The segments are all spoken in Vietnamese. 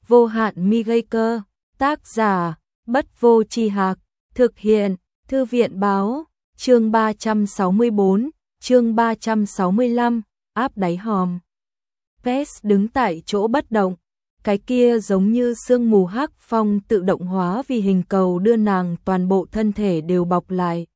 Vô hạn mi gây cơ, tác giả, Bất Vô Tri Hạc, thực hiện, Thư viện báo, chương 364, chương 365, áp đáy hòm. Pes đứng tại chỗ bất động, cái kia giống như sương mù hắc phong tự động hóa vì hình cầu đưa nàng toàn bộ thân thể đều bọc lại.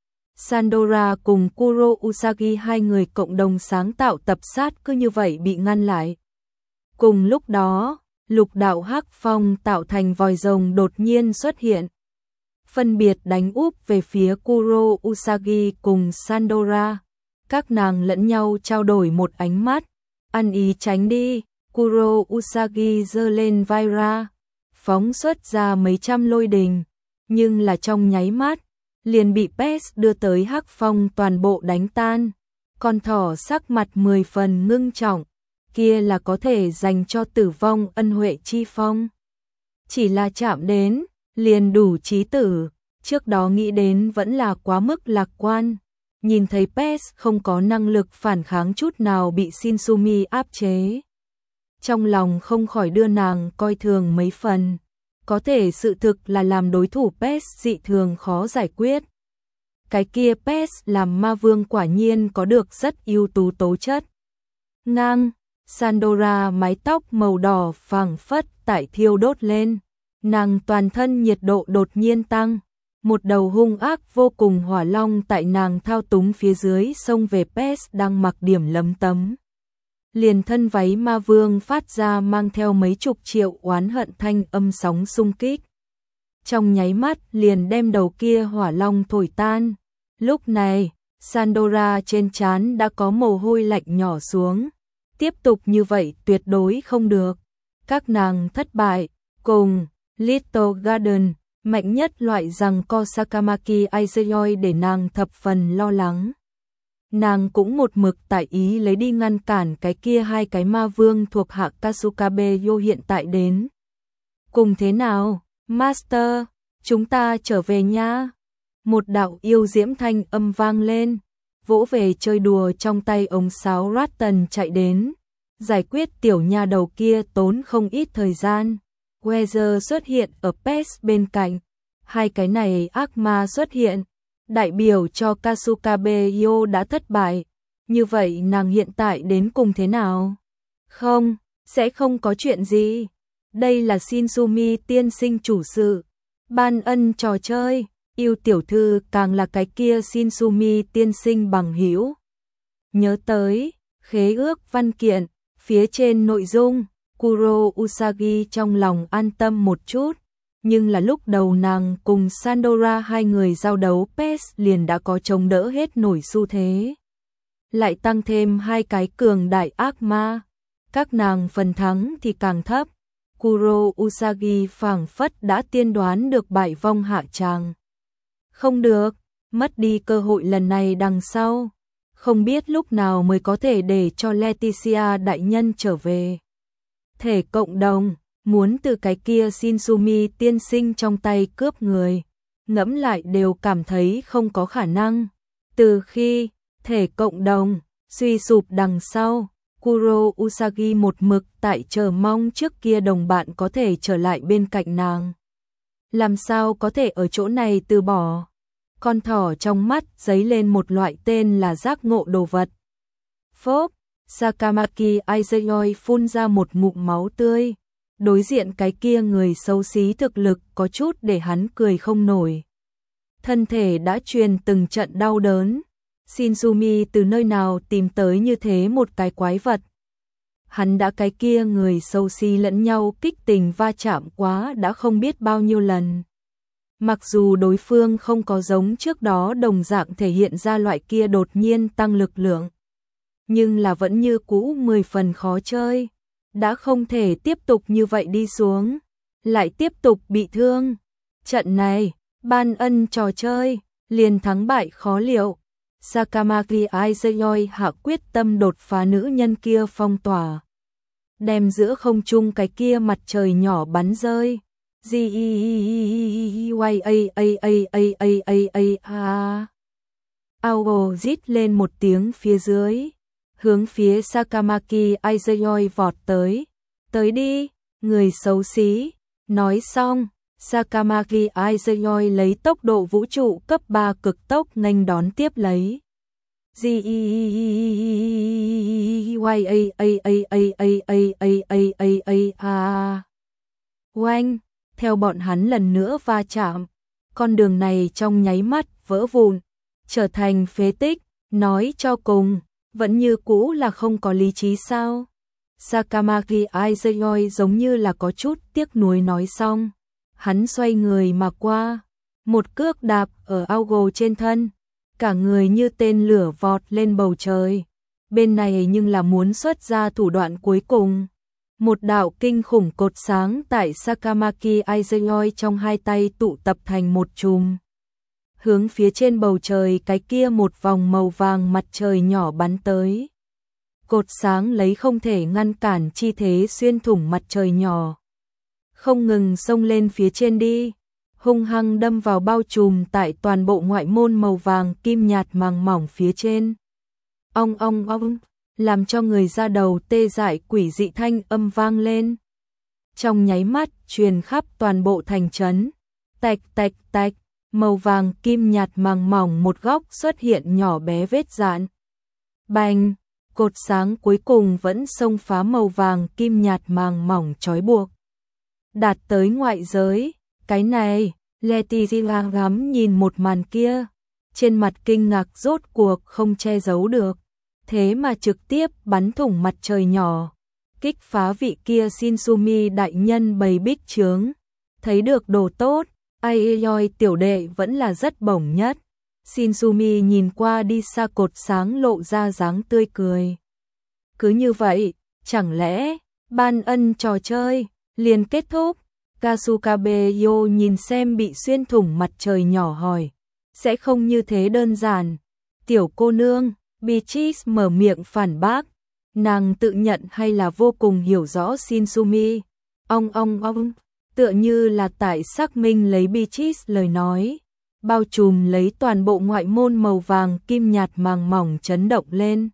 Sandora cùng Kuro Usagi hai người cộng đồng sáng tạo tập sát cứ như vậy bị ngăn lại. Cùng lúc đó, lục đạo hắc phong tạo thành vòi rồng đột nhiên xuất hiện. Phân biệt đánh úp về phía Kuro Usagi cùng Sandora. Các nàng lẫn nhau trao đổi một ánh mắt. Ăn ý tránh đi, Kuro Usagi giơ lên vai ra, phóng xuất ra mấy trăm lôi đình. Nhưng là trong nháy mắt, liền bị Pes đưa tới hắc phong toàn bộ đánh tan. Con thỏ sắc mặt 10 phần ngưng trọng, kia là có thể dành cho tử vong ân huệ chi phong. Chỉ là chạm đến, liền đủ chí tử, trước đó nghĩ đến vẫn là quá mức lạc quan. Nhìn thấy Pes không có năng lực phản kháng chút nào bị Shinsumi áp chế. Trong lòng không khỏi đưa nàng coi thường mấy phần. Có thể sự thực là làm đối thủ Pes dị thường khó giải quyết. Cái kia Pes làm ma vương quả nhiên có được rất ưu tú tố chất. Ngang, Sandora mái tóc màu đỏ phảng phất tại thiêu đốt lên. Nàng toàn thân nhiệt độ đột nhiên tăng. Một đầu hung ác vô cùng hỏa long tại nàng thao túng phía dưới xông về Pes đang mặc điểm lấm tấm. Liền thân váy ma vương phát ra mang theo mấy chục triệu oán hận thanh âm sóng xung kích. Trong nháy mắt liền đem đầu kia hỏa long thổi tan. Lúc này, Sandora trên trán đã có mồ hôi lạnh nhỏ xuống. Tiếp tục như vậy tuyệt đối không được. Các nàng thất bại, cùng Little Garden, mạnh nhất loại rằng co Sakamaki Aizuyoi để nàng thập phần lo lắng. Nàng cũng một mực tại ý lấy đi ngăn cản cái kia hai cái ma vương thuộc hạ Kasukabe Yo hiện tại đến. Cùng thế nào, Master, chúng ta trở về nha. Một đạo yêu diễm thanh âm vang lên, vỗ về chơi đùa trong tay ống sáo Rattan chạy đến. Giải quyết tiểu nha đầu kia tốn không ít thời gian. Weather xuất hiện ở Pes bên cạnh. Hai cái này ác ma xuất hiện, đại biểu cho Kasukabe Yo đã thất bại. Như vậy nàng hiện tại đến cùng thế nào? Không, sẽ không có chuyện gì. Đây là Shinsumi tiên sinh chủ sự. Ban ân trò chơi, yêu tiểu thư càng là cái kia Shinsumi tiên sinh bằng hữu. Nhớ tới, khế ước văn kiện, phía trên nội dung, Kuro Usagi trong lòng an tâm một chút. Nhưng là lúc đầu nàng cùng Sandora hai người giao đấu Pes liền đã có chống đỡ hết nổi xu thế. Lại tăng thêm hai cái cường đại ác ma. Các nàng phần thắng thì càng thấp. Kuro Usagi phảng phất đã tiên đoán được bại vong hạ tràng. Không được, mất đi cơ hội lần này đằng sau. Không biết lúc nào mới có thể để cho Leticia đại nhân trở về. Thể cộng đồng, muốn từ cái kia Shinsumi tiên sinh trong tay cướp người. Ngẫm lại đều cảm thấy không có khả năng. Từ khi thể cộng đồng suy sụp đằng sau, Kuro Usagi một mực tại chờ mong trước kia đồng bạn có thể trở lại bên cạnh nàng. Làm sao có thể ở chỗ này từ bỏ? Con thỏ trong mắt giấy lên một loại tên là giác ngộ đồ vật. Phốp, Sakamaki Aizuyoi phun ra một ngụm máu tươi. Đối diện cái kia người xấu xí thực lực có chút để hắn cười không nổi. Thân thể đã truyền từng trận đau đớn. Shinsumi từ nơi nào tìm tới như thế một cái quái vật. Hắn đã cái kia người xấu xí lẫn nhau kích tình va chạm quá đã không biết bao nhiêu lần. Mặc dù đối phương không có giống trước đó đồng dạng thể hiện ra loại kia đột nhiên tăng lực lượng. Nhưng là vẫn như cũ 10 phần khó chơi. Đã không thể tiếp tục như vậy đi xuống. Lại tiếp tục bị thương. Trận này, ban ân trò chơi, liền thắng bại khó liệu. Sakamaki Aizuyoi hạ quyết tâm đột phá nữ nhân kia phong tỏa. Đem giữa không trung cái kia mặt trời nhỏ bắn rơi. Ao rít lên một tiếng phía dưới. Hướng phía Sakamaki Aizuyoi vọt tới. Tới đi, người xấu xí. Nói xong, Sakamaki Aizuyoi lấy tốc độ vũ trụ cấp 3 cực tốc nghênh đón tiếp lấy. Oanh, theo bọn hắn lần nữa va chạm, con đường này trong nháy mắt vỡ vụn, trở thành phế tích, nói cho cùng, vẫn như cũ là không có lý trí sao? Sakamaki Aizuyoi giống như là có chút tiếc nuối nói xong, hắn xoay người mà qua, một cước đạp ở Aogo trên thân, cả người như tên lửa vọt lên bầu trời. Bên này nhưng là muốn xuất ra thủ đoạn cuối cùng. Một đạo kinh khủng cột sáng tại Sakamaki Aizuyoi trong hai tay tụ tập thành một chùm. Hướng phía trên bầu trời cái kia một vòng màu vàng mặt trời nhỏ bắn tới. Cột sáng lấy không thể ngăn cản chi thế xuyên thủng mặt trời nhỏ. Không ngừng xông lên phía trên đi, hung hăng đâm vào bao trùm tại toàn bộ ngoại môn màu vàng kim nhạt màng mỏng phía trên. Ong ong ong, làm cho người da đầu tê dại quỷ dị thanh âm vang lên. Trong nháy mắt truyền khắp toàn bộ thành trấn. Tạch tạch tạch, màu vàng kim nhạt màng mỏng một góc xuất hiện nhỏ bé vết rạn. Bành, cột sáng cuối cùng vẫn xông phá màu vàng kim nhạt màng mỏng trói buộc. Đạt tới ngoại giới, cái này, Letizia ngắm nhìn một màn kia, trên mặt kinh ngạc rốt cuộc không che giấu được, thế mà trực tiếp bắn thủng mặt trời nhỏ, kích phá vị kia Shinsumi đại nhân bầy bích chướng. Thấy được đồ tốt, Aizuyoi tiểu đệ vẫn là rất bổng nhất. Shinsumi nhìn qua đi xa cột sáng lộ ra dáng tươi cười. Cứ như vậy, chẳng lẽ ban ân trò chơi liền kết thúc? Kasukabe Yo nhìn xem bị xuyên thủng mặt trời nhỏ hỏi, sẽ không như thế đơn giản. Tiểu cô nương, Beatrice mở miệng phản bác, nàng tự nhận hay là vô cùng hiểu rõ Shinsumi. Ong, tựa như là tại xác minh lấy Beatrice lời nói, bao trùm lấy toàn bộ ngoại môn màu vàng kim nhạt màng mỏng chấn động lên.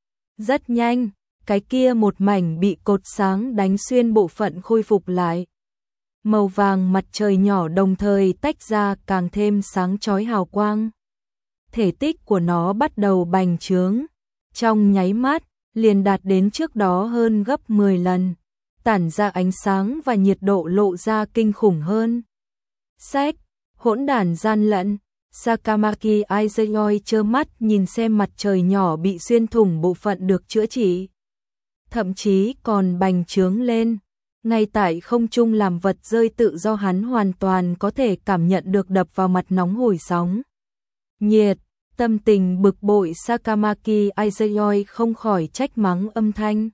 Rất nhanh, cái kia một mảnh bị cột sáng đánh xuyên bộ phận khôi phục lại. Màu vàng mặt trời nhỏ đồng thời tách ra càng thêm sáng chói hào quang. Thể tích của nó bắt đầu bành trướng, trong nháy mắt liền đạt đến trước đó hơn gấp 10 lần, tản ra ánh sáng và nhiệt độ lộ ra kinh khủng hơn. Sách, hỗn đản gian lận. Sakamaki Aizuyoi trơ mắt nhìn xem mặt trời nhỏ bị xuyên thủng bộ phận được chữa trị, thậm chí còn bành trướng lên. Ngay tại không trung làm vật rơi tự do hắn hoàn toàn có thể cảm nhận được đập vào mặt nóng hổi sóng nhiệt. Tâm tình bực bội Sakamaki Aizuyoi không khỏi trách mắng âm thanh.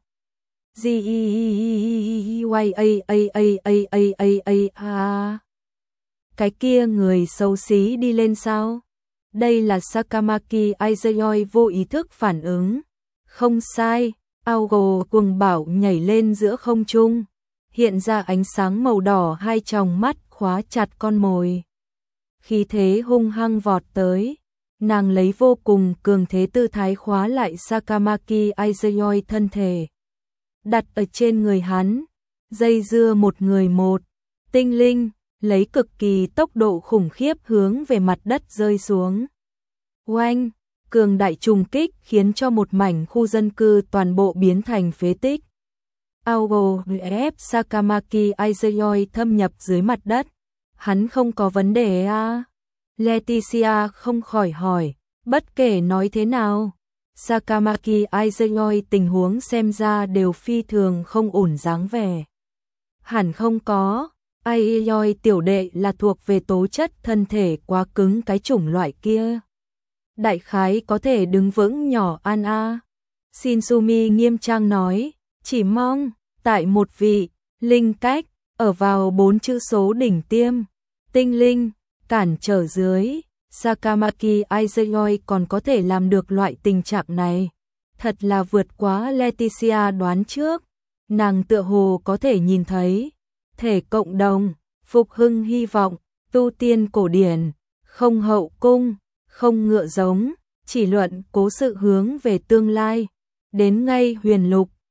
Cái kia người xấu xí đi lên sao? Đây là Sakamaki Aizuyoi vô ý thức phản ứng. Không sai, Aogo cuồng bảo nhảy lên giữa không trung, hiện ra ánh sáng màu đỏ, hai tròng mắt khóa chặt con mồi. Khí thế hung hăng vọt tới, nàng lấy vô cùng cường thế tư thái khóa lại Sakamaki Aizuyoi thân thể, đặt ở trên người hắn, dây dưa một người một. Tinh linh lấy cực kỳ tốc độ khủng khiếp hướng về mặt đất rơi xuống. Oanh, cường đại trùng kích khiến cho một mảnh khu dân cư toàn bộ biến thành phế tích. Aogo ép Sakamaki Aizuyoi thâm nhập dưới mặt đất. Hắn không có vấn đề à? Leticia không khỏi hỏi, bất kể nói thế nào, Sakamaki Aizuyoi tình huống xem ra đều phi thường không ổn dáng vẻ. Hẳn không có, Aizuyoi tiểu đệ là thuộc về tố chất thân thể quá cứng cái chủng loại kia. Đại khái có thể đứng vững nhỏ an a. Shinsumi nghiêm trang nói, chỉ mong tại một vị linh cách ở vào 4 chữ số đỉnh tiêm tinh linh cản trở dưới, Sakamaki Aizuyoi còn có thể làm được loại tình trạng này, thật là vượt quá Leticia đoán trước. Nàng tựa hồ có thể nhìn thấy thể cộng đồng phục hưng hy vọng, tu tiên cổ điển, không hậu cung, không ngựa giống, chỉ luận cố sự hướng về tương lai, đến ngay huyền lục